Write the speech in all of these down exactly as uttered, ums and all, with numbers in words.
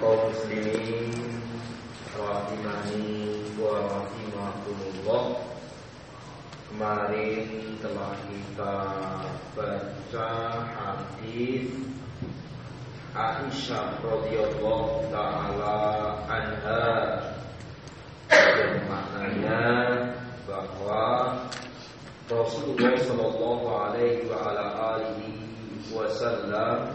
kaum muslimin rahimani wa rahimakumullah. Kemarin telah kita baca hadis Aisyah radhiyallahu taala anha yang maknanya bahwa Rasulullah sallallahu alaihi wa ala alihi wasallam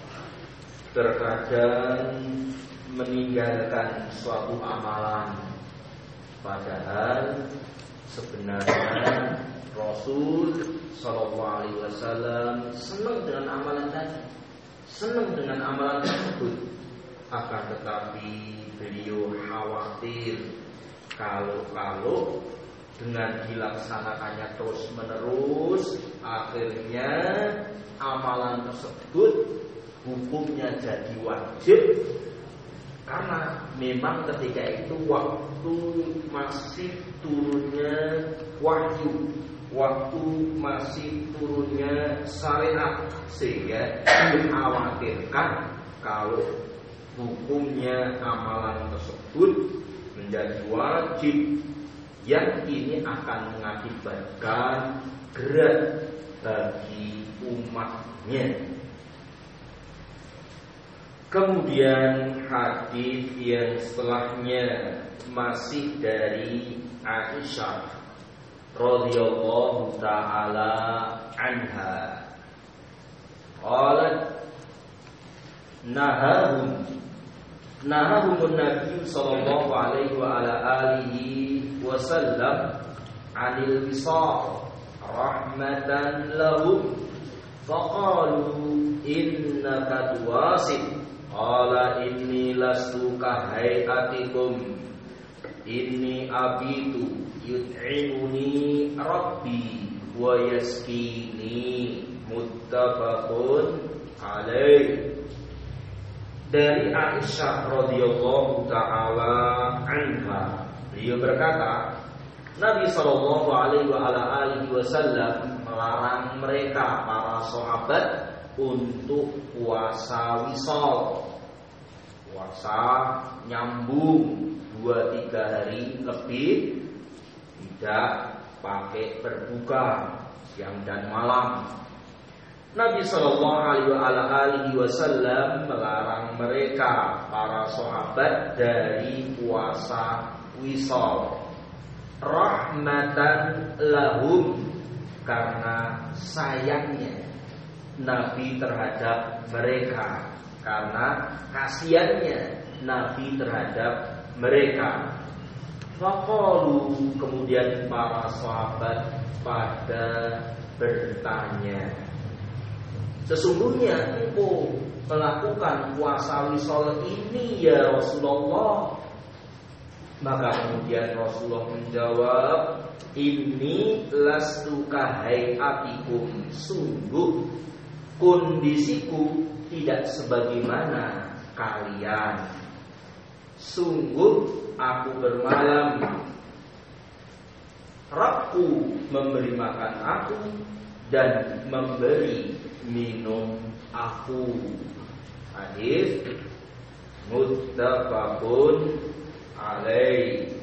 terkadang meninggalkan suatu amalan, padahal sebenarnya Rasul sallallahu alaihi wasallam senang dengan amalan tadi, senang dengan amalan tersebut. Akan tetapi beliau khawatir kalau-kalau dengan dilaksanakannya terus menerus, akhirnya amalan tersebut hukumnya jadi wajib, karena memang ketika itu waktu masih turunnya wahyu, waktu masih turunnya syariat, sehingga dikhawatirkan kalau hukumnya amalan tersebut menjadi wajib, yang ini akan mengakibatkan berat bagi umatnya. Kemudian hadis yang setelahnya masih dari Aisyah radhiyallahu taala anha. Qalat nahahum nahahum Nabi sallallahu alaihi wa ala alihi wasallam 'anil wisal rahmatan lahum faqalu innaka tuwasil. Qala inni lastu kahayatikum inni abitu yut'imuni rabbi wa yaskini, muttafaqun alaih. Dari Aisyah radhiyallahu taala anha, beliau berkata, Nabi sallallahu alaihi wa ala alihi wasallam melarang mereka para sahabat untuk puasa wisal, puasa nyambung dua tiga hari lebih, tidak pakai berbuka siang dan malam. Nabi sallallahu alaihi wasallam melarang mereka para sahabat dari puasa wisal, rahmatan lahum, karena sayangnya Nabi terhadap mereka, karena kasihannya Nabi terhadap mereka. Faqalu, kemudian para sahabat pada bertanya, sesungguhnya engkau melakukan puasa wisal ini ya Rasulullah? Maka kemudian Rasulullah menjawab, ini lastu kahayatikum, sungguh kondisiku tidak sebagaimana kalian. Sungguh aku bermalam, Rabbku memberi makan aku dan memberi minum aku. Hadis muttafaqun alaih.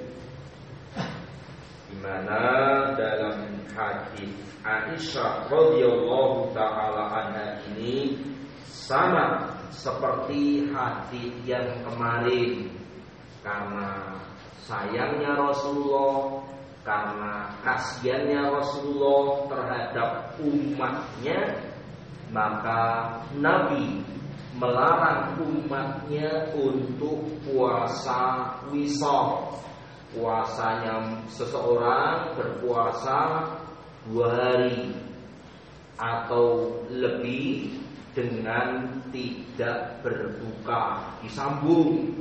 Di mana dalam hadis Aisyah radhiyallahu taala anha ini sama seperti hadis yang kemarin, karena sayangnya Rasulullah, karena kasihannya Rasulullah terhadap umatnya, maka Nabi melarang umatnya untuk puasa wisal. Puasanya seseorang berpuasa dua hari atau lebih dengan tidak berbuka, disambung,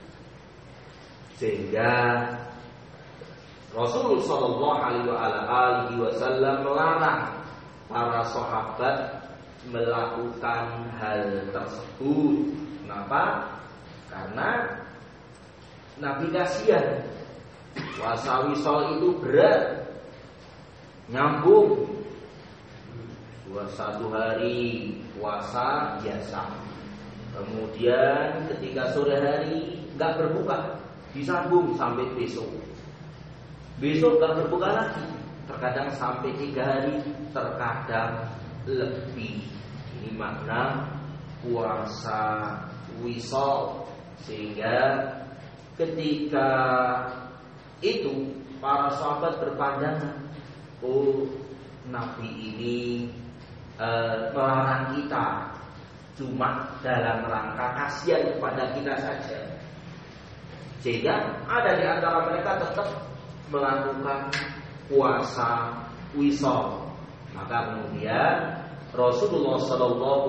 sehingga Rasulullah sallallahu alaihi wasallam melarang para sahabat melakukan hal tersebut. Kenapa? Karena Nabi kasihan, puasa wisal itu berat, nyambung, dua satu hari puasa biasa, kemudian Kemudian ketika sore hari nggak berbuka, disambung sampai besok. Besok nggak berbuka lagi, terkadang sampai tiga hari, terkadang lebih. Ini makna puasa wisol. Sehingga ketika itu para sahabat berpandangan, oh Nabi ini uh, melarang kita cuma dalam rangka kasihan kepada kita saja. Sehingga ada di antara mereka tetap melakukan puasa wisol. Maka kemudian Rasulullah Shallallahu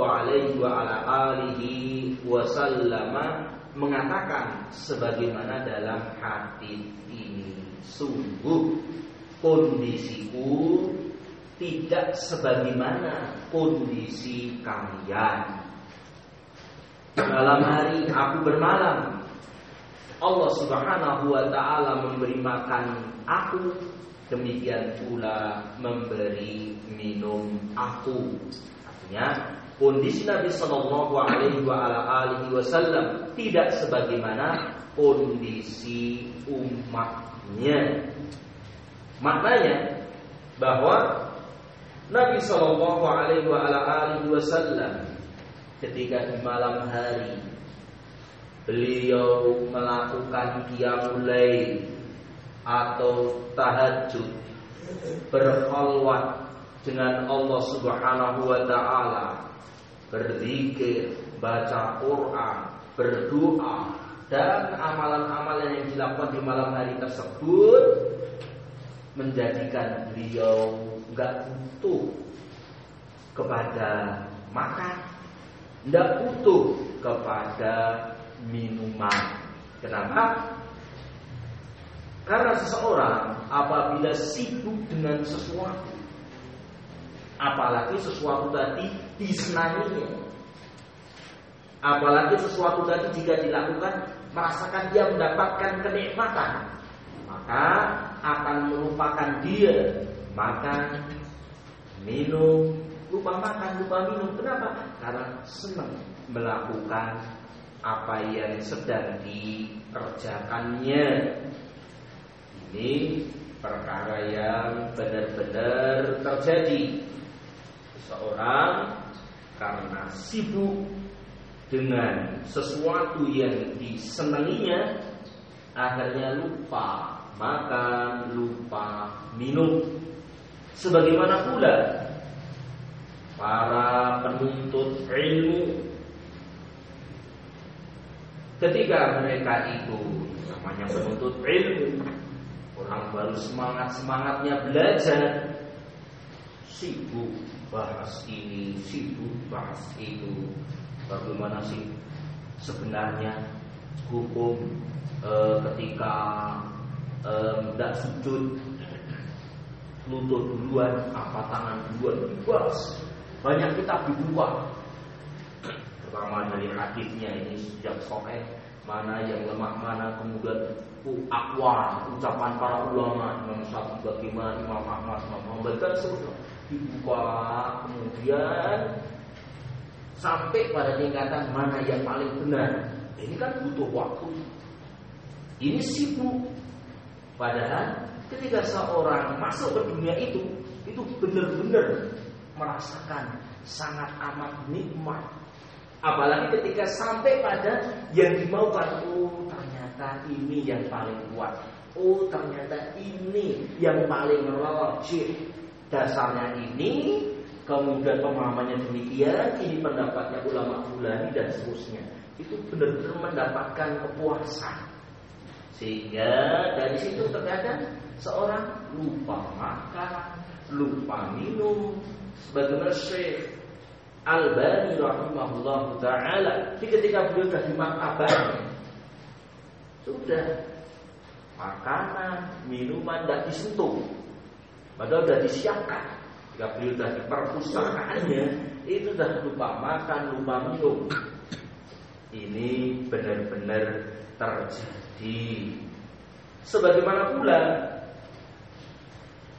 Alaihi Wasallam mengatakan sebagaimana dalam hadis ini, sungguh kondisiku tidak sebagaimana kondisi kalian. Malam hari aku bermalam, Allah Subhanahu wa taala memberi makan aku, demikian pula memberi minum aku. Artinya kondisi Nabi Sallallahu Alaihi Wasallam tidak sebagaimana kondisi umatnya. Maknanya bahwa Nabi Sallallahu Alaihi Wasallam ketika di malam hari beliau melakukan qiyamul lail atau tahajud, berkhalwat dengan Allah Subhanahu wa taala, berzikir, baca Quran, berdoa, dan amalan-amalan yang dilakukan di malam hari tersebut menjadikan beliau enggak butuh kepada makan, enggak butuh kepada minuman. Kenapa? Karena seseorang apabila sibuk dengan sesuatu, apalagi sesuatu tadi disenanginya, apalagi sesuatu tadi jika dilakukan merasakan dia mendapatkan kenikmatan, maka akan melupakan dia makan, minum, lupa makan, lupa minum. Kenapa? Karena senang melakukan apa yang sedang dikerjakannya. Ini perkara yang benar-benar terjadi. Seseorang karena sibuk dengan sesuatu yang disenanginya, akhirnya lupa makan, lupa minum. Sebagaimana pula para penuntut ilmu, ketika mereka itu namanya penuntut ilmu, orang baru semangat-semangatnya belajar, sibuk bahas ini, sibuk bahas itu. Bagaimana sih sebenarnya hukum e, ketika tidak e, sujud, lutut duluan, apa tangan duluan, dibahas. Banyak kitab dibuka. Pertama dari hadisnya ini sejak sahih, mana yang lemah, mana kemudian aqwal, ucapan para ulama, Imam Syafi'i, bagaimana Imam Ahmad, Imam Muhammad, dan seterusnya dibuka, kemudian sampai pada tingkatan mana yang paling benar. Ini kan butuh waktu. Ini sibuk. Padahal ketika seorang masuk ke dunia itu, itu benar-benar merasakan sangat amat nikmat. Apalagi ketika sampai pada yang dimaukan, oh ternyata ini yang paling kuat, oh ternyata ini yang paling rajih, dasarnya ini, kemudian pemahamannya demikian, ini pendapatnya ulama fulani dan seterusnya. Itu benar-benar mendapatkan kepuasan. Sehingga dari situ terkadang seorang lupa makan, lupa minum. Sebagaimana Syekh Albani rahimahullah ta'ala, ketika beliau sudah di martabatnya, sudah makanan, minuman tidak disentuh, padahal sudah disiapkan. Jika beliau sudah di perpustakaannya, itu sudah lupa makan, lupa minum. Ini benar-benar terjadi. Sebagaimana pula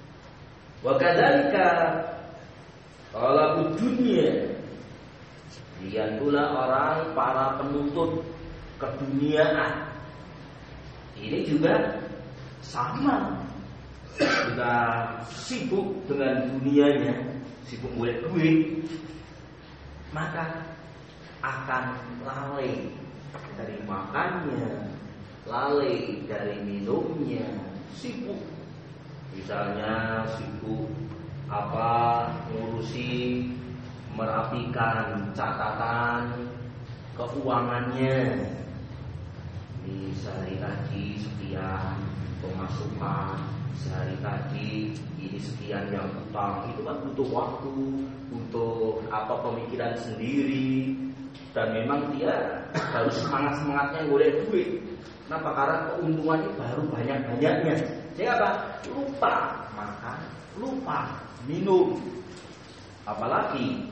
wa kadzalika talabud dunya Demikian pula orang para penuntut keduniaan. Ini juga sama. Jika sibuk dengan dunianya, sibuk golek duit, maka akan lalai dari makannya, lalai dari minumnya, sibuk. Misalnya sibuk apa ngurusi merapikan catatan keuangannya. Ini sehari tadi sekian pemasukan, sehari tadi ini sekian yang utang. Itu kan butuh waktu, butuh apa pemikiran sendiri. Dan memang dia harus semangat-semangatnya golek duit. Kenapa? Karena keuntungannya baru banyak-banyaknya. Sehingga apa? Lupa makan, lupa minum. Apalagi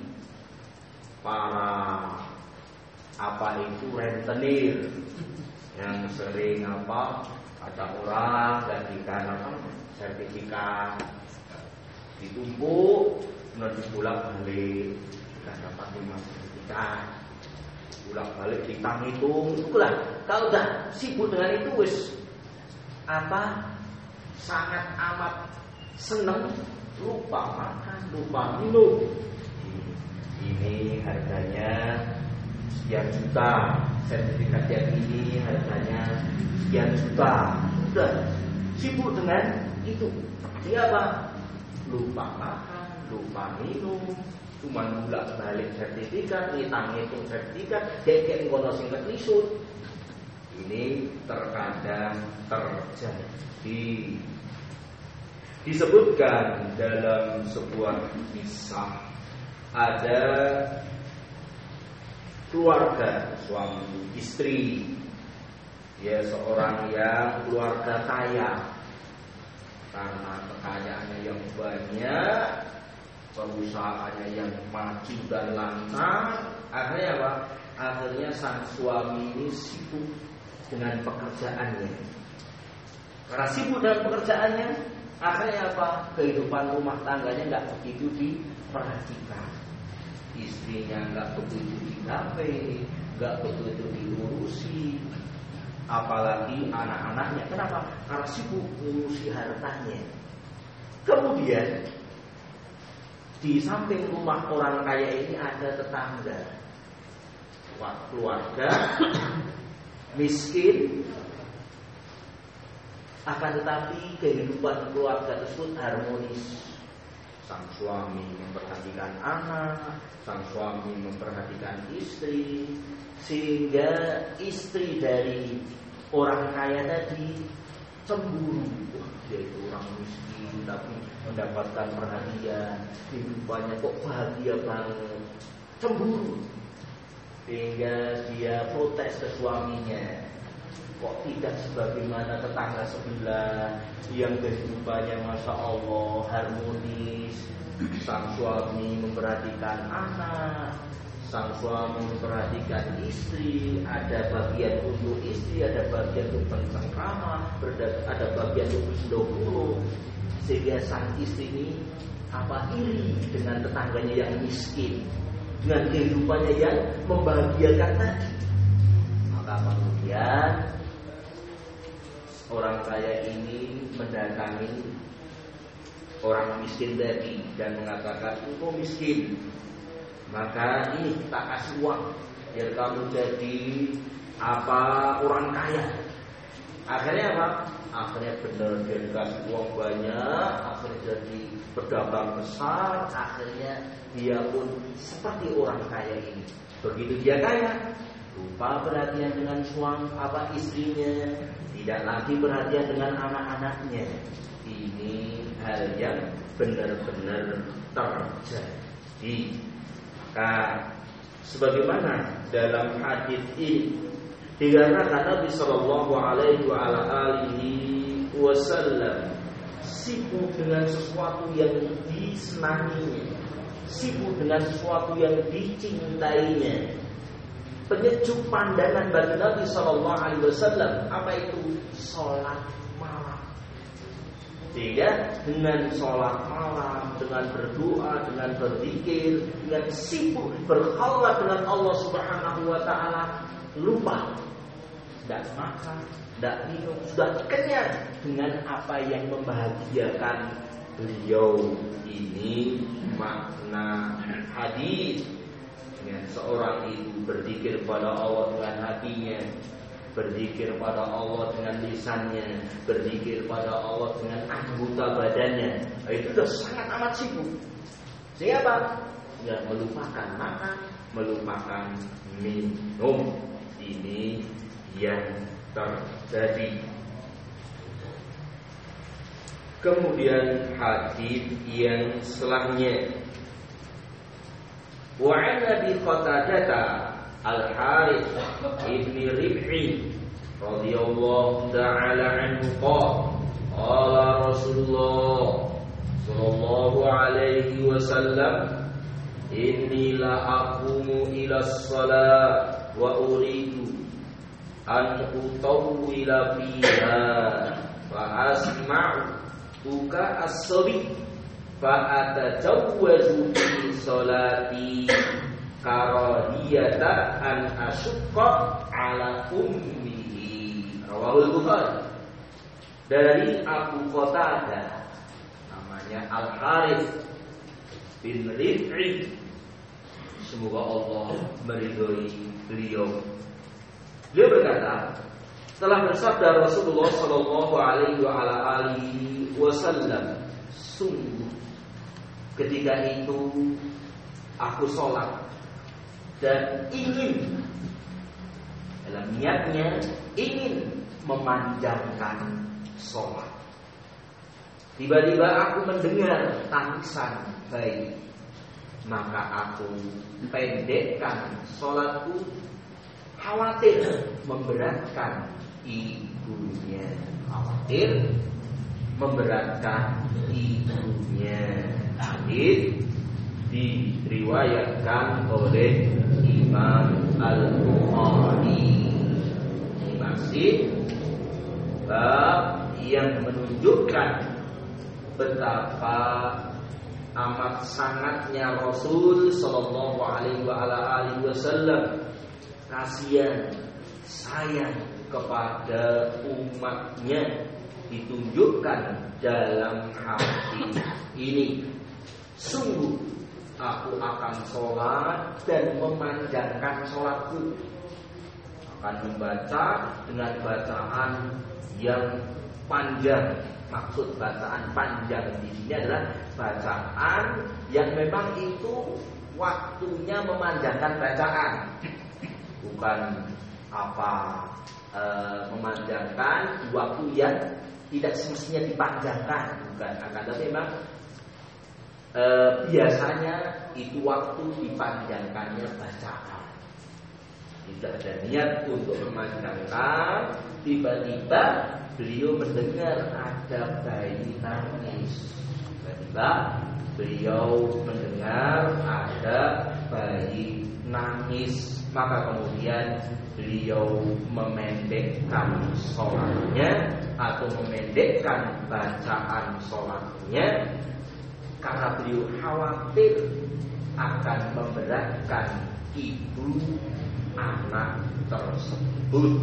para apa itu rentenir yang sering apa ada orang gajikan apa sertifikat ditumpuk kemudian dibolak balik sudah dapat lima sertifikat bolak balik ditang hitung itulah kalau udah sibuk dengan itu wis apa sangat amat seneng lupa makan lupa minum. Ini harganya sekian juta, sertifikat yang ini harganya sekian juta. Sudah sibuk dengan itu. Dia apa? Lupa makan, lupa minum, cuma bolak balik sertifikat, ngitang-ngitung sertifikat, kayak ngono sing ketisut. Ini terkadang terjadi. Disebutkan dalam sebuah kisah ada keluarga suami istri, ya seorang yang keluarga kaya karena kekayaannya yang banyak, perusahaannya yang maju dan lancar. Akhirnya apa? Akhirnya sang suami ini sibuk dengan pekerjaannya. Karena sibuk dengan pekerjaannya, akhirnya apa? Kehidupan rumah tangganya nggak begitu diperhatikan. Istrinya nggak begitu digapai, nggak begitu diurusi, apalagi anak-anaknya. Kenapa? Karena sibuk mengurusi hartanya. Kemudian di samping rumah orang kaya ini ada tetangga, keluarga miskin. Akan tetapi kehidupan keluarga tersebut harmonis. Sang suami memperhatikan anak, sang suami memperhatikan istri, sehingga istri dari orang kaya tadi cemburu. Wah, dia itu orang miskin tapi mendapatkan perhatian, kehidupannya kok bahagia banget. Cemburu. Sehingga dia protes ke suaminya. Kok tidak sebagaimana tetangga sebelah yang kehidupannya Masya Allah harmonis. Sang suami memperhatikan anak, sang suami memperhatikan istri, ada bagian untuk istri, ada bagian untuk pencengkrama, ada bagian untuk sendokuro. Sehingga sang istri ini apa iri dengan tetangganya yang miskin, dengan kehidupannya yang membahagiakan tadi. Maka kemudian orang kaya ini mendatangi orang miskin tadi dan mengatakan, engkau miskin, maka ini tak kasih uang biar kamu jadi apa orang kaya. Akhirnya apa? Akhirnya benar dia dikasih uang banyak, akhirnya jadi pedagang besar, akhirnya dia pun seperti orang kaya ini. Begitu dia kaya, lupa perhatian dengan suami apa istrinya, tidak lagi perhatian dengan anak-anaknya. Ini hal yang benar-benar terjadi. Maka sebagaimana dalam hadis ini dikatakan Nabi Sallallahu Alaihi Wasallam sibuk dengan sesuatu yang disenanginya, sibuk dengan sesuatu yang dicintainya. Penyejuk pandangan bagi Nabi Sallallahu Alaihi Wasallam apa itu? Sholat malam. Sehingga dengan sholat malam, dengan berdoa, dengan berzikir, dengan sibuk berkhawat dengan Allah Subhanahu wa Ta'ala, lupa, tidak makan, tidak minum, sudah kenyang dengan apa yang membahagiakan beliau. Ini makna hadis. Dengan seorang itu berzikir pada Allah dengan hatinya, berzikir pada Allah dengan lisannya, berzikir pada Allah dengan anggota badannya, itu sudah sangat amat sibuk. Sehingga apa? Ya, melupakan makan, melupakan minum. Ini yang terjadi. Kemudian hadis yang selanjutnya, wa 'an Abi Qatadah Al-Harits ibn Rib'i radhiyallahu ta'ala anhu qala qala Rasulullah sallallahu alaihi wasallam inni la aqumu ila shalah wa uridu an utawwila fiha fa asma'u buka as-sabi fa atajawwazu fi sholati karahiyata an asyqa ala ummihi. Rawahul Bukhari. Dari Abu Qatadah, namanya Al-Harits bin Rib'i, semoga Allah meridhoi beliau. Beliau berkata, telah bersabda Rasulullah sallallahu alaihi wa ala alihi wasallam, sungguh ketika itu aku sholat dan ingin, dalam niatnya ingin memanjangkan sholat. Tiba-tiba aku mendengar tangisan bayi, maka aku pendekkan sholatku, khawatir memberatkan ibunya, khawatir memberatkan ibunya. Hadis diriwayatkan oleh Imam Al-Bukhari. Ini masih bab yang menunjukkan betapa amat sangatnya Rasul sallallahu alaihi wasallam kasihan, sayang kepada umatnya, ditunjukkan dalam hadis ini. Sungguh aku akan sholat dan memanjangkan sholatku, akan membaca dengan bacaan yang panjang. Maksud bacaan panjang di sini adalah bacaan yang memang itu waktunya memanjangkan bacaan, bukan apa e, memanjangkan waktu yang tidak semestinya dipanjangkan, bukan. Akan tetapi memang E, biasanya itu waktu dipanjangkannya bacaan. Tidak ada niat untuk memanjangkan. Tiba-tiba beliau mendengar ada bayi nangis. Tiba-tiba beliau mendengar ada bayi nangis. Maka kemudian beliau memendekkan sholatnya atau memendekkan bacaan sholatnya, karena beliau khawatir akan memberatkan ibu anak tersebut.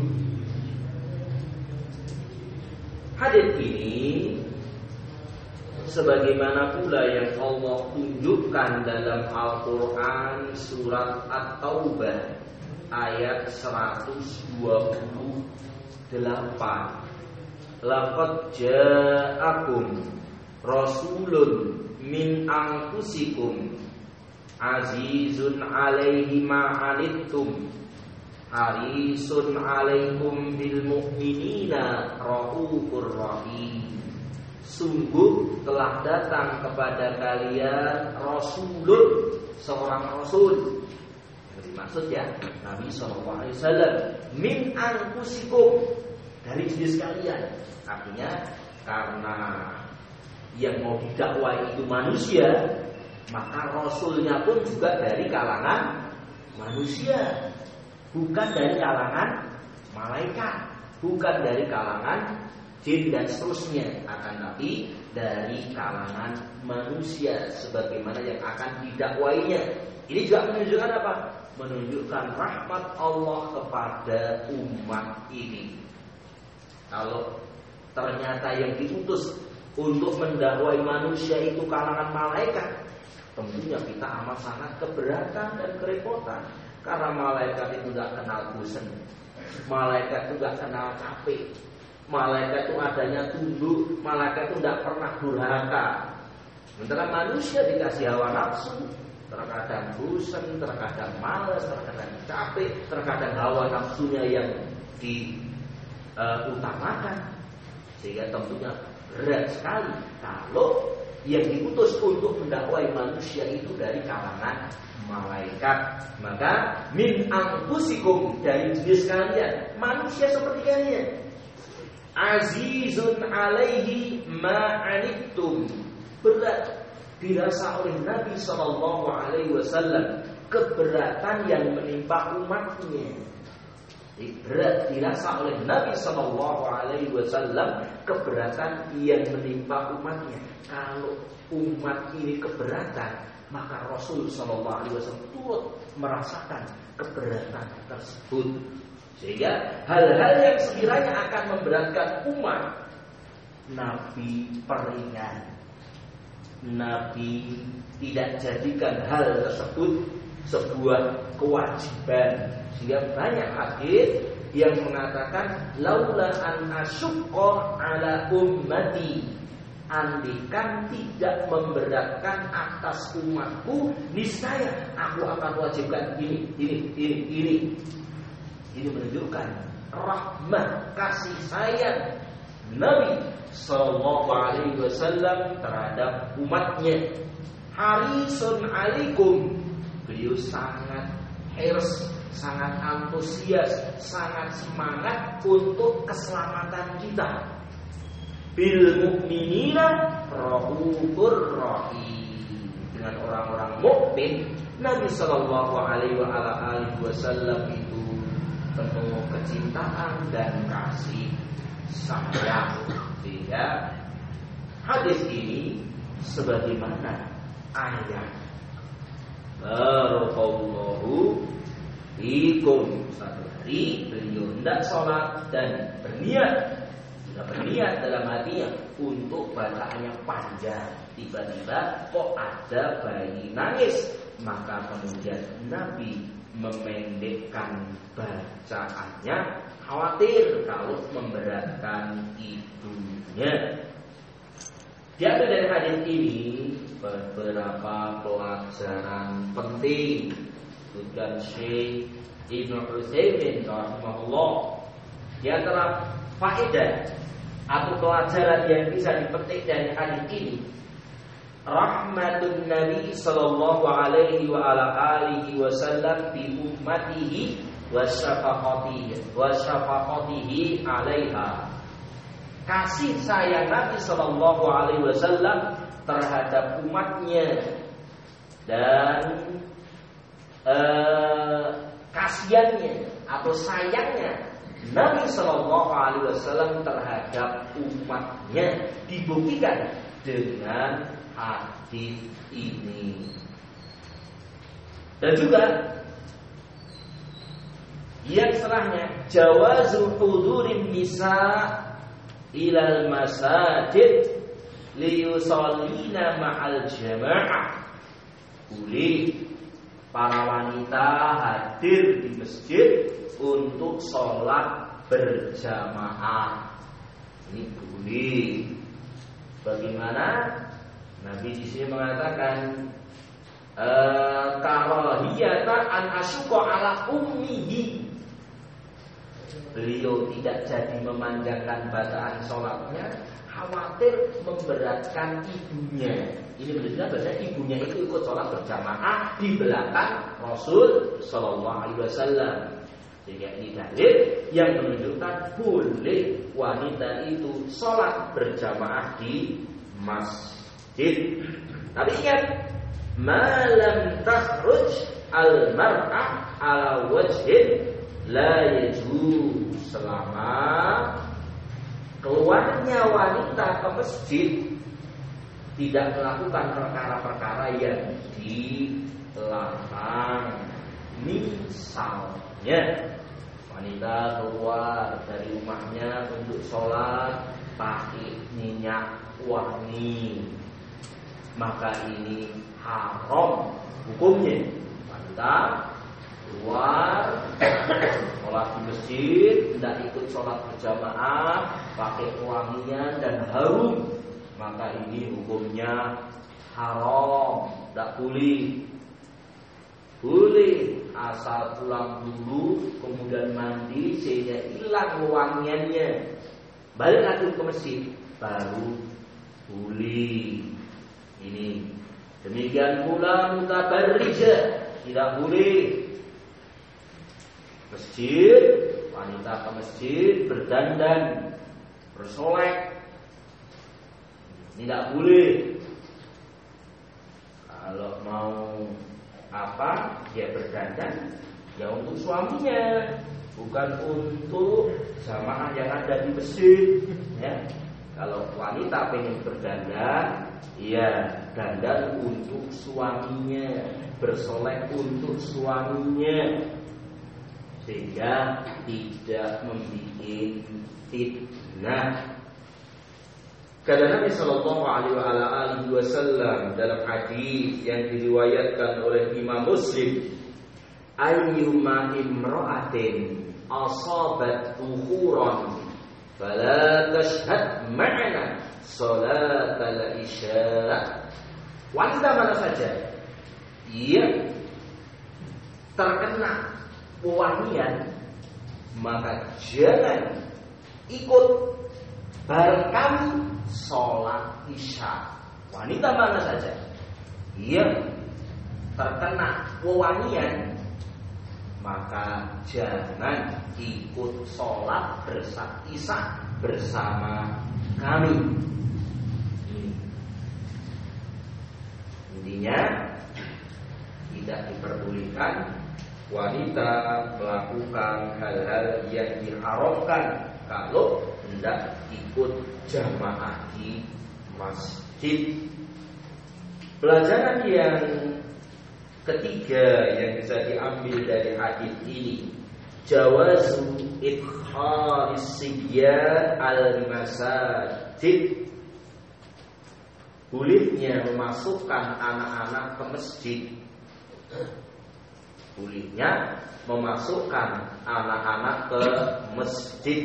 Hadis ini sebagaimana pula yang Allah tunjukkan dalam Al-Quran surat At-Taubah ayat seratus dua puluh delapan. Laqad ja'akum rasulun min anfusikum azizun alaihi ma anittum harisun alaikum bil mu'minina raufur rahim. Sungguh telah datang kepada kalian rasulun, seorang rasul. Yang dimaksud ya Nabi sallallahu alaihi wasallam, min anfusikum, dari jenis kalian. Artinya karena yang mau didakwai itu manusia, maka rasulnya pun juga dari kalangan manusia, bukan dari kalangan malaikat, bukan dari kalangan jin dan seterusnya, akan tapi dari kalangan manusia sebagaimana yang akan didakwainya. Ini juga menunjukkan apa? Menunjukkan rahmat Allah kepada umat ini. Kalau ternyata yang diutus untuk mendakwai manusia itu kalangan malaikat, tentunya kita amat sangat keberatan dan kerepotan. Karena malaikat itu gak kenal bosan, malaikat itu gak kenal capek, malaikat itu adanya tunduk, malaikat itu gak pernah durhaka. Sementara manusia dikasih hawa nafsu, terkadang bosan, terkadang malas, terkadang capek, terkadang hawa nafsunya yang diutamakan. Uh, Sehingga tentunya berat sekali kalau yang diutus untuk mendakwai manusia itu dari kalangan malaikat. Maka min anfusikum, dari jenis kalian, manusia seperti kalian, azizun alaihi ma'anittum, berat dirasa oleh Nabi sallallahu alaihi wasallam keberatan yang menimpa umatnya. Berat dirasa oleh Nabi sallallahu alaihi wasallam keberatan yang menimpa umatnya. Kalau umat ini keberatan, maka Rasul sallallahu alaihi wasallam turut merasakan keberatan tersebut. Sehingga hal-hal yang sekiranya akan memberatkan umat, Nabi peringan. Nabi tidak jadikan hal tersebut sebuah kewajiban. Sehingga banyak hadis yang mengatakan laula an asyqa ala ummati, andikan tidak memberatkan atas umatku, niscaya aku akan wajibkan ini, ini, ini, ini. Ini menunjukkan rahmat kasih sayang Nabi sallallahu alaihi wasallam terhadap umatnya. Harisun alaikum, beliau sangat hirs, sangat antusias, sangat semangat untuk keselamatan kita. Bil mukminina raufur rahim, dengan orang-orang mukmin Nabi sallallahu alaihi wasallam itu penuh kecintaan dan kasih sayang. Sehingga hadis ini sebagaimana ayat barakallahu fikum, satu hari beliau hendak sholat dan berniat, sudah berniat dalam hatinya untuk bacaannya panjang. Tiba-tiba kok ada bayi nangis, maka kemudian Nabi memendekkan bacaannya, khawatir kalau memberatkan ibunya. Diambil dari hadis ini beberapa pelajaran penting. Dan Syekh Ibnu Utsaimin rahimahullah, di antara faedah atau pelajaran yang bisa dipetik dari hadis ini, rahmatun Nabi sallallahu alaihi wa ala alihi wasallam bi ummatihi wa syafaqatihi wa syafaqatihi alaiha. Kasih sayang Nabi sallallahu alaihi wasallam terhadap umatnya dan eh, kasihannya atau sayangnya Nabi sallallahu alaihi wasallam terhadap umatnya dibuktikan dengan hadis ini. Dan juga yang setelahnya, jawazu hudurin nisa ilal masajid liyusallina ma'al jamaah. Boleh para wanita hadir di masjid untuk sholat berjamaah. Ini boleh. Bagaimana? Nabi di sini mengatakan karahiyata an asyqa ala ummihi. Beliau tidak jadi memanjangkan bacaan sholatnya, khawatir memberatkan ibunya. Ini menunjukkan bahwa ibunya itu ikut sholat berjamaah di belakang Rasul sallallahu alaihi wasallam. Sehingga ini dalil yang menunjukkan boleh wanita itu sholat berjamaah di masjid. Tapi ingat, malam takhruj al-mar'ah ala wajhin la yajuz, selama keluarnya wanita ke masjid tidak melakukan perkara-perkara yang dilarang. Misalnya wanita keluar dari rumahnya untuk sholat pakai minyak wangi, maka ini haram hukumnya. Wanita keluar sholat di masjid, tidak ikut sholat berjamaah, pakai wangian dan harum, maka ini hukumnya haram, tidak boleh. Boleh asal pulang dulu, kemudian mandi sehingga hilang wangiannya, balik lagi ke masjid, baru boleh. Ini demikian pula mutabarrijah, tidak boleh. Masjid, wanita ke masjid berdandan, bersolek, tidak boleh. Kalau mau apa, dia berdandan ya untuk suaminya, bukan untuk jamaah yang ada di masjid. Ya, kalau wanita pengen berdandan, ya dandan untuk suaminya, bersolek untuk suaminya, sehingga tidak membuat fitnah. Kata Nabi Sallallahu Alaihi Wasallam dalam hadis yang diriwayatkan oleh Imam Muslim, ayyuma imra'atin asabat tuhuran fala tashhad ma'ana salatal isya. Wanita mana saja yang terkena pewangian, maka jangan ikut bareng kami sholat isya. Wanita mana saja yang terkena wewangian, maka jangan ikut sholat bersama isya bersama kami. Intinya tidak diperbolehkan wanita melakukan hal-hal yang diharamkan kalau hendak ikut jamaah di masjid. Pelajaran yang ketiga yang bisa diambil dari hadis ini, jawazu idkhalis sibyan al-masajid, bolehnya memasukkan anak-anak ke masjid. Bolehnya memasukkan anak-anak ke masjid.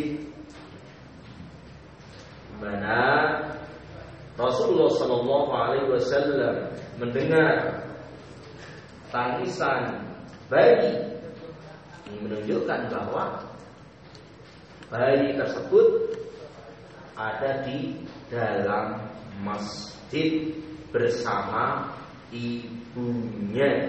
Mana Rasulullah Sallallahu Alaihi Wasallam mendengar tangisan bayi, ini menunjukkan bahwa bayi tersebut ada di dalam masjid bersama ibunya.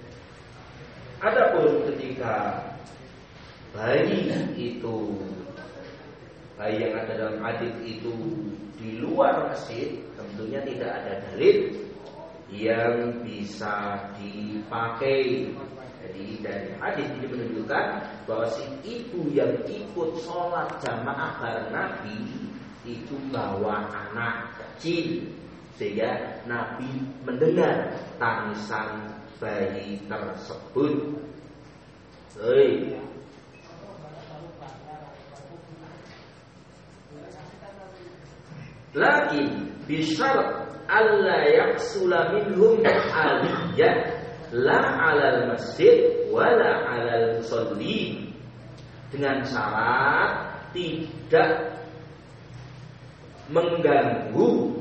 Adapun ketika bayi itu, bayi yang ada dalam hadis itu di luar masjid, tentunya tidak ada dalil yang bisa dipakai. Jadi dari hadis ini menunjukkan bahwa si ibu yang ikut sholat jamaah bareng Nabi itu bawa anak kecil, sehingga Nabi mendengar tangisan bayi tersebut. Hei. Lakin bisyarat alla yaksula minhum aliyah la alal masjid wala alal musalli, dengan syarat tidak mengganggu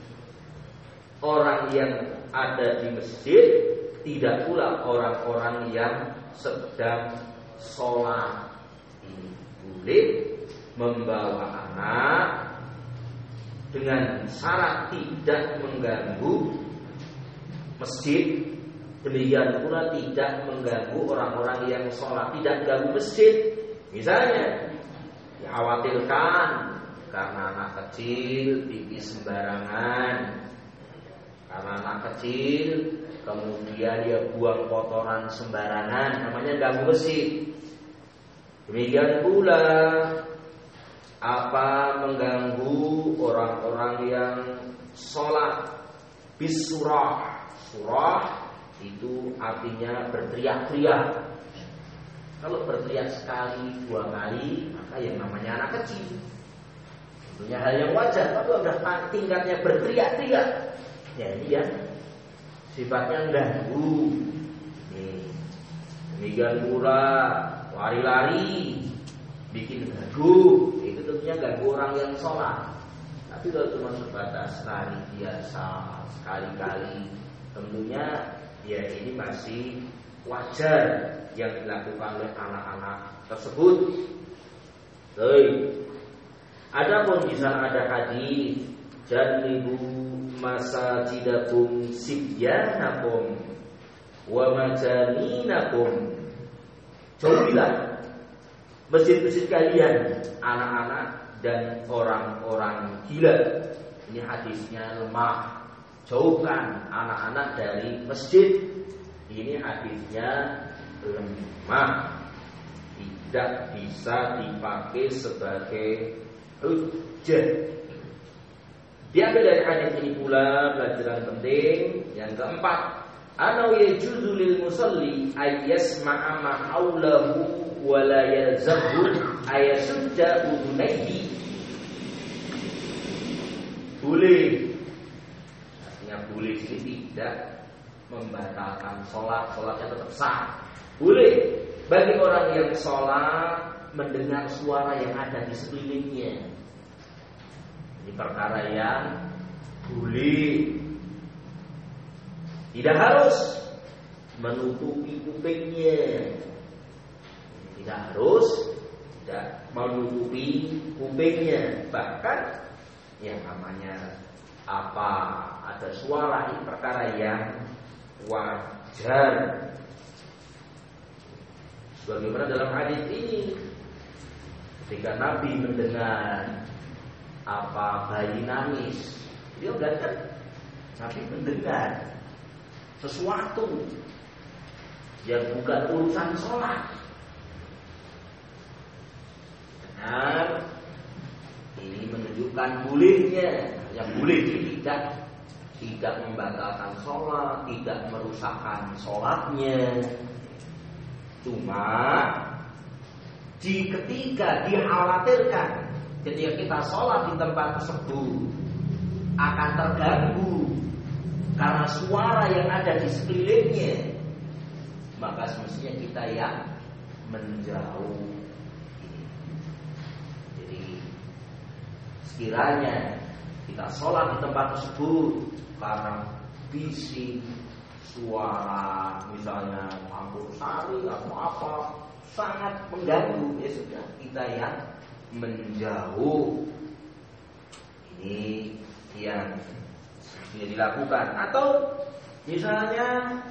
orang yang ada di masjid, tidak pula orang-orang yang sedang sholat. Ini boleh membawa anak dengan syarat tidak mengganggu masjid, demikian pula tidak mengganggu orang-orang yang sholat, tidak mengganggu masjid. Misalnya dikhawatirkan karena anak kecil pipis sembarangan, karena anak kecil kemudian dia buang kotoran sembarangan, namanya ganggu masjid. Demikian pula apa mengganggu orang-orang yang sholat bisurah. Surah itu artinya berteriak-teriak. Kalau berteriak sekali, dua kali, maka yang namanya anak kecil. Tentunya hal yang wajar. Tapi udah tingkatnya berteriak-teriak, ya ini ya sifatnya mengganggu. Nih, demikian pula lari-lari, bikin gaduh, itu tentunya ganggu orang yang sholat. Tapi kalau cuma sebatas lari biasa sekali-kali, tentunya ya ini masih wajar yang dilakukan oleh anak-anak tersebut. Baik. Adapun di sana ada hadis, janibu masajidakum sibyanakum wa majaninakum. Jauhilah masjid-masjid kalian anak-anak dan orang-orang gila. Ini hadisnya lemah. Jauhkan anak-anak dari masjid. Ini hadisnya lemah, tidak bisa dipakai sebagai hujjah. Diambil dari hadis ini pula pelajaran penting yang keempat, anau yajuzu lil musalli ay yasma'a ma haulahu wa la yazhu ayasudda udunaihi. Boleh, artinya boleh ini tidak membatalkan sholat, sholatnya tetap sah. Boleh bagi orang yang sholat mendengar suara yang ada di sekelilingnya. Ini perkara yang boleh. Tidak harus menutupi kupingnya. Tidak harus tidak menutupi kupingnya. Bahkan yang namanya apa ada suara, ini perkara yang wajar. Sebagaimana dalam hadis ini, ketika Nabi mendengar apa bayi nangis, dia kan Nabi mendengar sesuatu yang bukan urusan sholat. Benar, ini menunjukkan bolehnya, yang boleh tidak tidak membatalkan sholat, tidak merusakkan sholatnya. Cuma di ketika dikhawatirkan ketika kita sholat di tempat tersebut akan terganggu karena suara yang ada di sekelilingnya, maka semestinya kita yang menjauh. Jadi sekiranya kita sholat di tempat tersebut karena bising, suara misalnya campur sari atau apa sangat mengganggu, ya sudah kita yang menjauh. Ini yang sudah dilakukan. Atau misalnya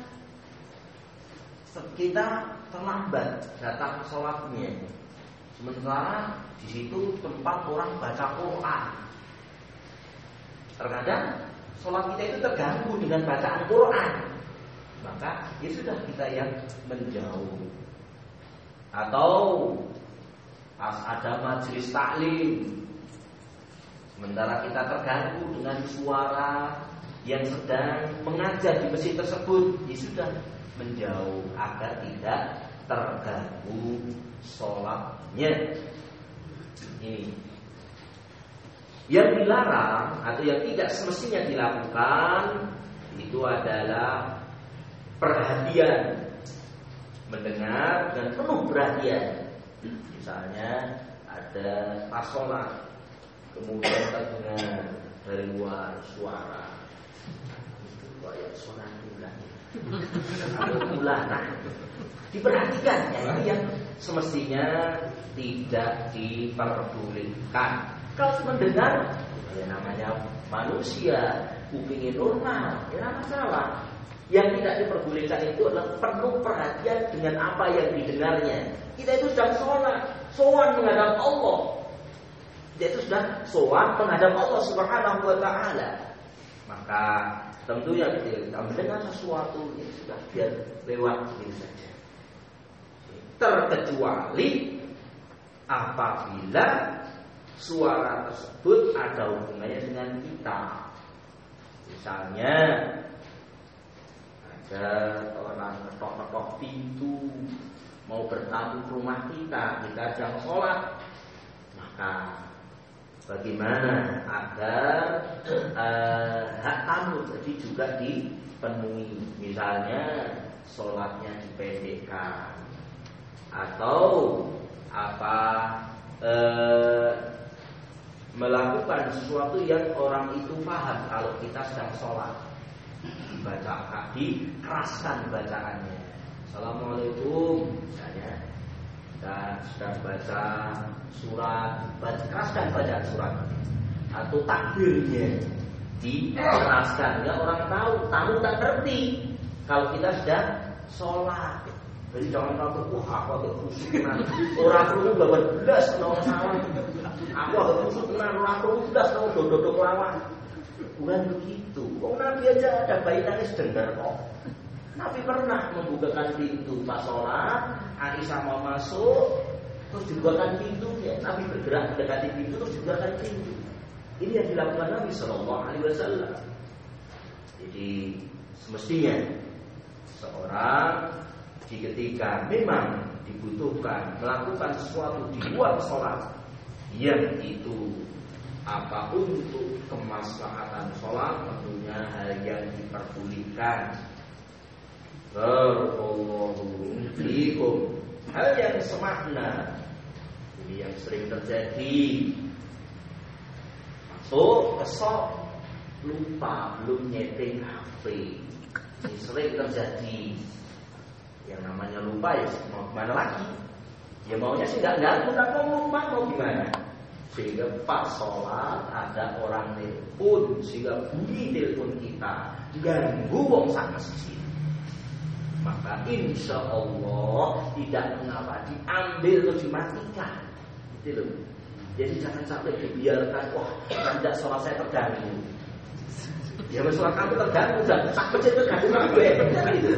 kita terlambat datang sholatnya, sementara di situ tempat orang baca Quran. Terkadang sholat kita itu terganggu dengan bacaan Quran, maka ya sudah kita yang menjauh. Atau pas ada majelis taklim, sementara kita terganggu dengan suara yang sedang mengajar di masjid tersebut, ya sudah menjauh agar tidak terganggu sholatnya. Ini yang dilarang atau yang tidak semestinya dilakukan itu adalah perhatian, mendengar dan penuh perhatian. Misalnya ada pas sholat, kemudian terdengar dari luar suara kayak suara bulan atau bulan, nah, diperhatikan, ya, itu yang semestinya tidak diperbolehkan. Kalau mendengar, ya namanya manusia, kupingnya normal, ya tidak masalah. Yang tidak diperbolehkan itu adalah penuh perhatian dengan apa yang didengarnya. Kita itu sedang sholat, sowan menghadap Allah. Kita itu sedang sowan menghadap Allah Subhanahu wa Ta'ala. Maka tentunya kita mendengar sesuatu ini sudah biar lewat begitu saja. Terkecuali apabila suara tersebut ada hubungannya dengan kita. Misalnya ada orang ketok-ketok pintu mau bertamu ke rumah kita, kita sedang sholat, maka bagaimana agar uh, hak tamu jadi juga dipenuhi? Misalnya sholatnya dipendekkan, atau apa uh, melakukan sesuatu yang orang itu paham kalau kita sedang sholat, baca dikeraskan bacaannya. Assalamualaikum, misalnya kita sedang baca surat, baca, keraskan bacaan surat, atau takbirnya dikeraskan, ya orang tahu, tamu tak ngerti kalau kita sedang sholat. Jadi jangan tahu, wah aku agak khusyuk tenan, orang perlu babat belas kalau salah, aku agak khusyuk tenan, orang perlu belas kalau dodok lawan. Bukan begitu. Oh, Nabi aja ada bayi nangis dengar kok. Nabi pernah membukakan pintu pas sholat, Aisyah mau masuk, terus dibukakan pintunya. Nabi bergerak mendekati pintu, terus dibukakan pintu. Ini yang dilakukan Nabi Shallallahu Alaihi Wasallam. Jadi semestinya seorang ketika memang dibutuhkan melakukan sesuatu di luar sholat, yang itu apa untuk kemaslahatan sholat, tentunya hal yang diperbolehkan. Barakallahu fiikum. Hal yang semakna ini yang sering terjadi. Masuk kesok lupa belum nyeting H P. Ini sering terjadi. Yang namanya lupa ya mau gimana lagi? Ya maunya sih nggak ganggu, tapi mau lupa mau gimana? Sehingga pas sholat ada orang telepon, sehingga bunyi telepon kita ganggu wong sak masjid. Maka insya Allah tidak mengapa diambil atau dimatikan. Gitu loh. Jadi jangan sampai dibiarkan, wah tidak sholat saya terganggu. Ya sholat kamu terganggu, dan sak masjid terganggu gitu.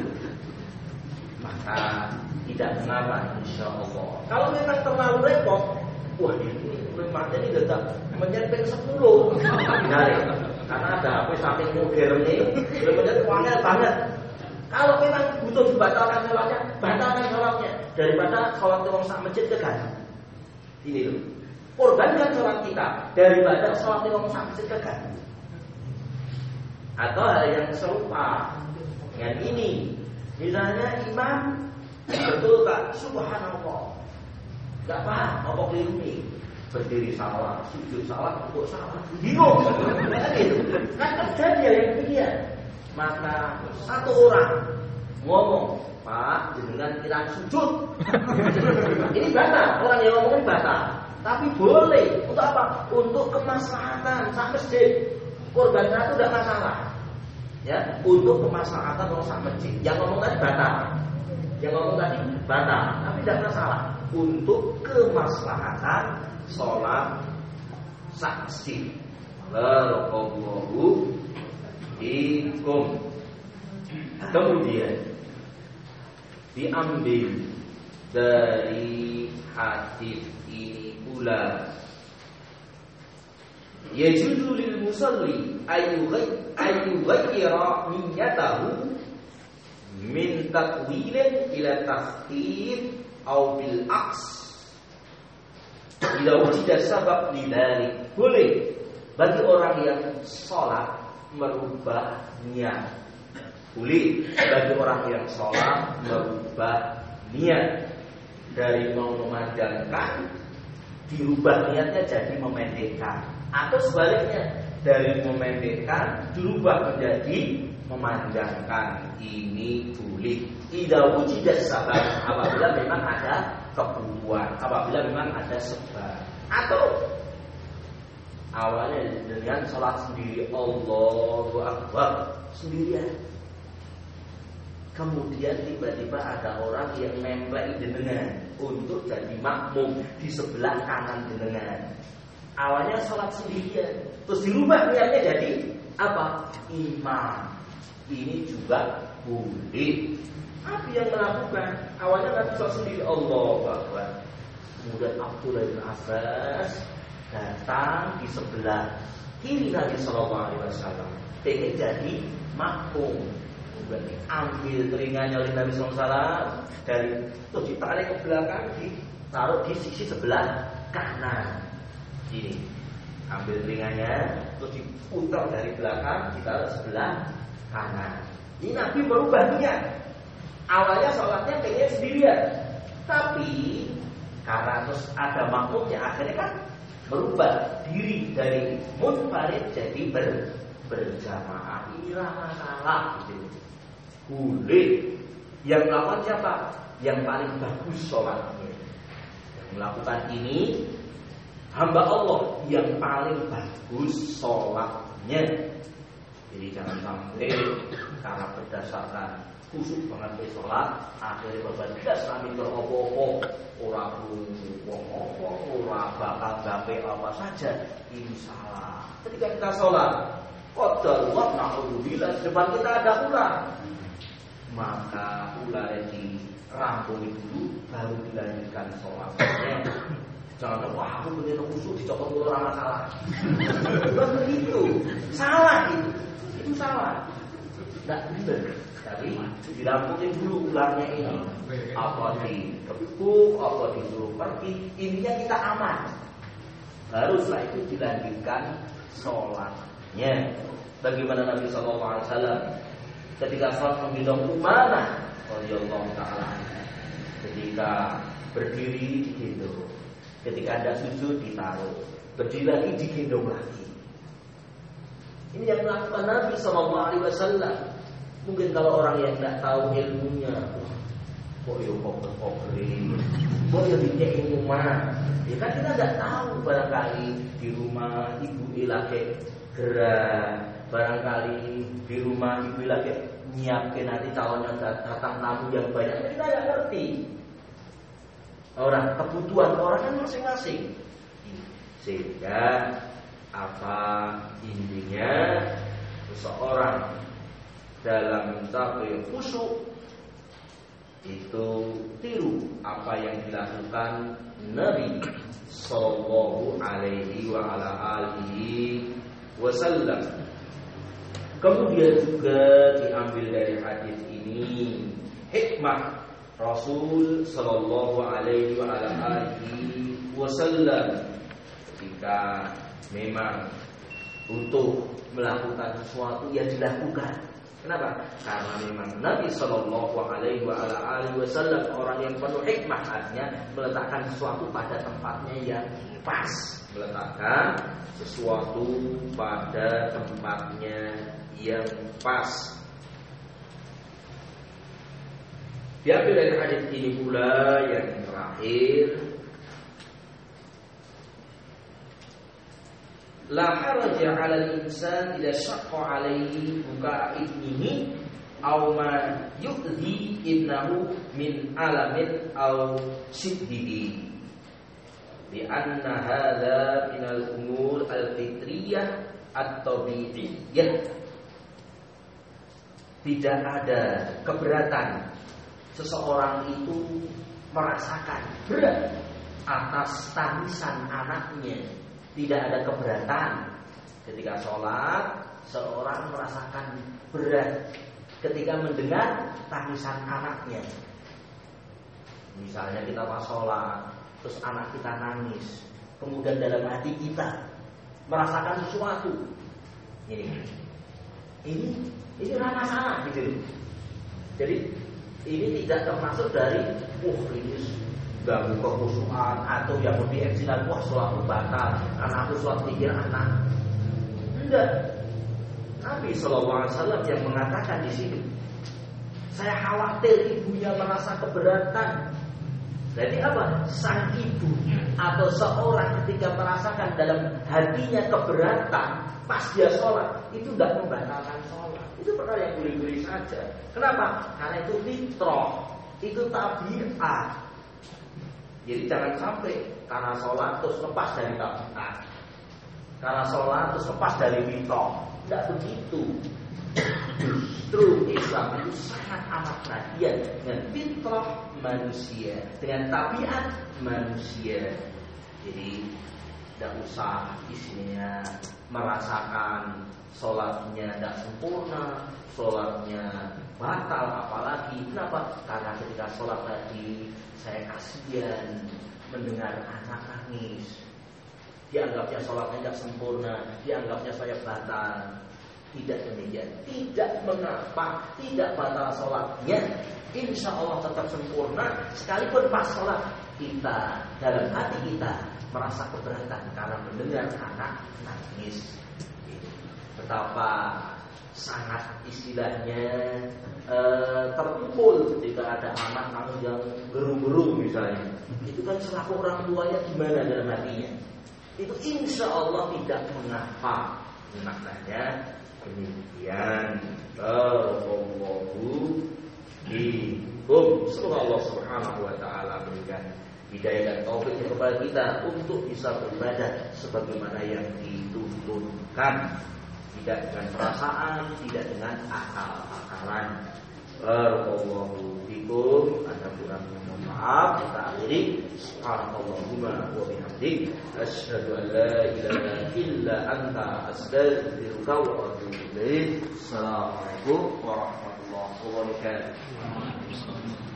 Maka tidak mengapa insya Allah. Kalau memang terlalu repot, wah ini memang ini tetap menjadi sepuluh. Karena ada H P samping modern ini, menjadi wangel banget. Kalau memang butuh dibatalkan sholatnya, batalkan sholatnya daripada sholat orang sak masjid keganggu. Ini loh, korbankan sholat kita daripada sholat orang sak masjid keganggu. Atau hal yang serupa dengan ini, misalnya imam betul tak subhanallah, nggak paham apa keliru nih, berdiri salah, sujud salah, kok salah, bingung, kan gitu, kan terjadi yang demikian. Maka satu orang ngomong, Pak, jangan kira sujud. Ini batal, orang yang ngomong ini batal. Tapi boleh untuk apa? Untuk kemaslahatan sak masjid. Korban satu tidak masalah. Ya, untuk kemaslahatan orang sak masjid. Yang ngomong tadi batal. Yang ngomong tadi batal, tapi tidak masalah. Untuk kemaslahatan sholat sak masjid. Barakallahu fiikum. Kemudian diambil dari hadis ini pula, yajuzu lil musalli ayyughayyira niyyatahu min takwilin ila takhfif aw bil aks bila wujida sabab lidzalik. Boleh bagi orang yang sholat merubah niat. Boleh bagi orang yang sholat merubah niat dari mau memanjangkan dirubah niatnya jadi memendekkan, atau sebaliknya dari memendekkan dirubah menjadi memanjangkan. Ini boleh. Idza wujida sabab, apabila memang ada kebutuhan, apabila memang ada sebab. Atau awalnya dengan sholat sendiri, Allahu Akbar sendirian, kemudian tiba-tiba ada orang yang nempel jenengan untuk jadi makmum di sebelah kanan jenengan. Awalnya sholat sendirian, terus dirubah niatnya jadi apa? Imam. Ini juga boleh. Apa yang melakukan? Awalnya Nabi sholat sendiri, Allahu Akbar. Kemudian Abdullah bin Abbas datang di sebelah kiri Nabi Sallallahu Alaihi Wasallam, pengen jadi makmum. Ambil telinganya oleh Nabi Sallallahu Alaihi Wasallam dari terus ditarik ke belakang, ditaruh di sisi sebelah kanan. Ini ambil telinganya terus diputar dari belakang, ditaruh sebelah kanan. Ini Nabi merubah niat. Awalnya sholatnya pengen sendirian, tapi karena terus ada makmumnya, akhirnya kan merubah diri dari munfarid jadi ber, berjamaah. Ini masalah gitu. Boleh. Yang melakukan siapa? Yang paling bagus sholatnya. Yang melakukan ini hamba Allah yang paling bagus sholatnya. Jadi jangan sampai karena berdasarkan khusyuk banget di sholat, akhirnya berbeda kami beropo-opo, ora opo-opo, ora bakal gape apa saja. Ini salah. Ketika kita sholat, qadarullah na'udzubillah, depan kita ada ular, maka ular yang dirampung dulu, baru dilanjutkan sholatnya. Jangan wah aku begitu khusyuk dicopot ular masalah. Bukan begitu, salah itu. Itu salah, tidak benar. Tapi dirampungin dulu ularnya ini, apa dikepuk, apa disuruh pergi, intinya kita aman. Baru setelah itu dilanjutkan sholatnya. Bagaimana Nabi Sallallahu Alaihi Wasallam ketika sholat menggendong Umanah radhiyallahu taala, ketika berdiri digendong, ketika ada sujud ditaruh, berdiri lagi digendong lagi. Ini yang melakukan Nabi Sallallahu Alaihi Wasallam. Mungkin kalau orang yang tidak tahu ilmunya, wah, kok yo koper-koperin, kok yo dicek ilmu mana? Ya kan kita tidak tahu, barangkali di rumah ibu lagi gerak, barangkali di rumah ibu lagi nyiapin nanti calonnya datang tamu yang banyak, kita tidak ngerti. Orang kebutuhan orang kan masing-masing, sehingga apa intinya seseorang dalam mencapai khusyuk itu tiru apa yang dilakukan Nabi Sallallahu Alaihi wa ala alihi Wasallam. Kemudian juga diambil dari hadis ini hikmah Rasul Sallallahu Alaihi wa ala alihi Wasallam ketika memang untuk melakukan sesuatu ya dilakukan. Kenapa? Karena memang Nabi Sallallahu Alaihi Wasallam orang yang penuh hikmah, artinya meletakkan sesuatu pada tempatnya yang pas, meletakkan sesuatu pada tempatnya yang pas. Diambil dari hadis ini pula yang terakhir, la haraja 'alal insan idza syaqqa 'alaihi buka ibnihi aw ma yu'dhi ibnahu min alamin aw shiddihi bi anna hadza min al-umur al-fitriyah at-tabi'iyyah. Tidak ada keberatan seseorang itu merasakan berat atas tangisan anaknya. Tidak ada keberatan ketika sholat seorang merasakan berat ketika mendengar tangisan anaknya. Misalnya kita pas sholat, terus anak kita nangis, kemudian dalam hati kita merasakan sesuatu. Ini, ini, ini ramah salah gitu. Jadi ini tidak termasuk dari, wah ini ganggu kekhusyuan atau yang lebih ekstrim, wah sholatku batal karena aku sholat pikir anak. Enggak. Nabi Sallallahu Alaihi Wasallam yang mengatakan di sini, saya khawatir ibunya merasa keberatan. Jadi apa? Sang ibu atau seorang ketika merasakan dalam hatinya keberatan pas dia sholat, itu tidak membatalkan sholat. Itu perkara yang boleh-boleh saja. Kenapa? Karena itu fitrah, itu tabiat. Jadi jangan sampai karena sholat terus lepas dari tabiat, karena sholat terus lepas dari fitrah. Tidak begitu. Justru Islam itu sangat amat perhatian dengan fitrah manusia, dengan tabiat manusia. Jadi tidak usah isinya merasakan sholatnya tidak sempurna, sholatnya batal, apalagi kenapa? Karena ketika sholat tadi saya kasihan mendengar anak nangis, dianggapnya sholatnya tidak sempurna, dianggapnya saya batal. Tidak demikian, tidak mengapa, tidak batal sholatnya, insya Allah tetap sempurna. Sekalipun pas sholat kita, dalam hati kita merasa keberatan karena mendengar anak nangis. Betapa sangat istilahnya e, terpukul ketika ada anak nangis yang gerung-gerung misalnya. Itu kan selaku orang tuanya gimana dalam hatinya? Itu insya Allah tidak mengapa. Maknanya demikian. Allahu bikum. Semoga Allah Subhanahu wa taala berikan hidayah dan taufik kepada kita untuk bisa beribadah sebagaimana yang dituntunkan, tidak dengan perasaan, tidak dengan akal-akalan. Allahu bikum. Ada kurang mohon maaf. Kita akhiri. Subhanallahumma wa bihamdik, asyhadu an la ilaha illa anta, astaghfiruka wa atubu ilaik. Assalamualaikum warahmatullahi wabarakatuh.